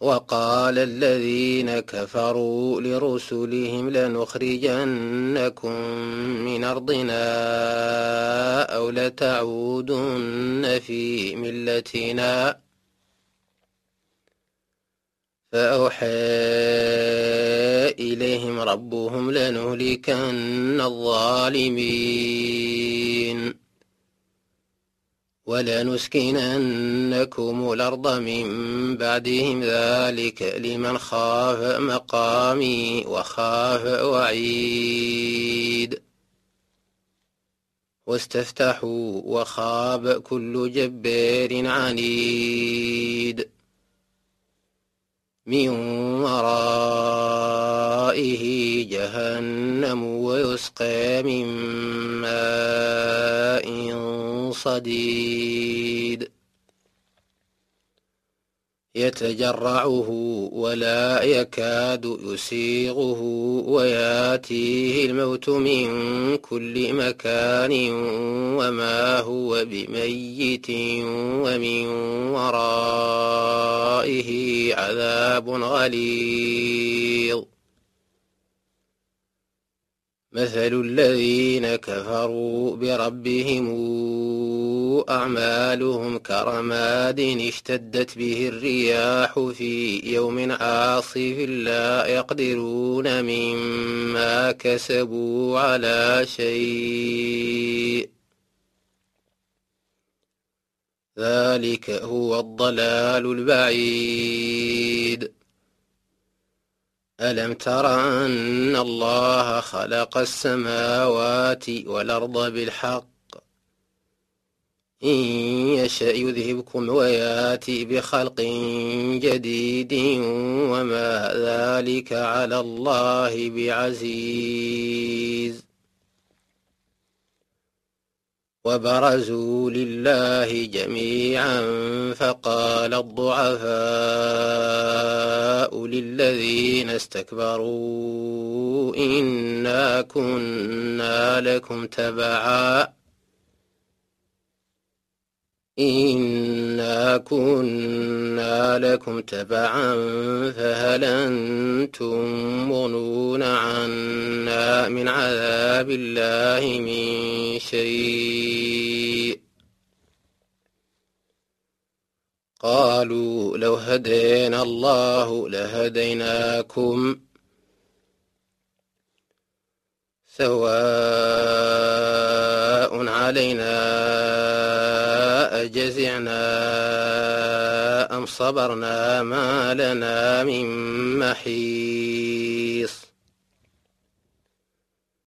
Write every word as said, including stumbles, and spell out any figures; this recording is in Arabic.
وقال الذين كفروا لرسلهم لنخرجنكم من أرضنا أو لتعودن في ملتنا فأوحى إليهم ربهم لنهلكن الظالمين ولنسكننكم الأرض من بعدهم ذلك لمن خاف مقامي وخاف وعيد واستفتحوا وخاب كل جبار عنيد من ورائه جهنم ويسقى من ماء صديد يتجرعه ولا يكاد يسيغه وياتيه الموت من كل مكان وما هو بميت ومن ورائه عذاب غليظ مثل الذين كفروا بربهم أعمالهم كرماد اشتدت به الرياح في يوم عاصف لا يقدرون مما كسبوا على شيء ذلك هو الضلال البعيد ألم تر أن الله خلق السماوات والأرض بالحق إن يشأ يذهبكم وياتي بخلق جديد وما ذلك على الله بعزيز وبرزوا لله جميعا فقال الضعفاء للذين استكبروا إنا كنا لكم تبعا إنا كنا لكم تبعا فهل أنتم مغنون عنا من عذاب الله من شيء قالوا لو هدينا الله لهديناكم سواء علينا أجزعنا أم صبرنا ما لنا من محيص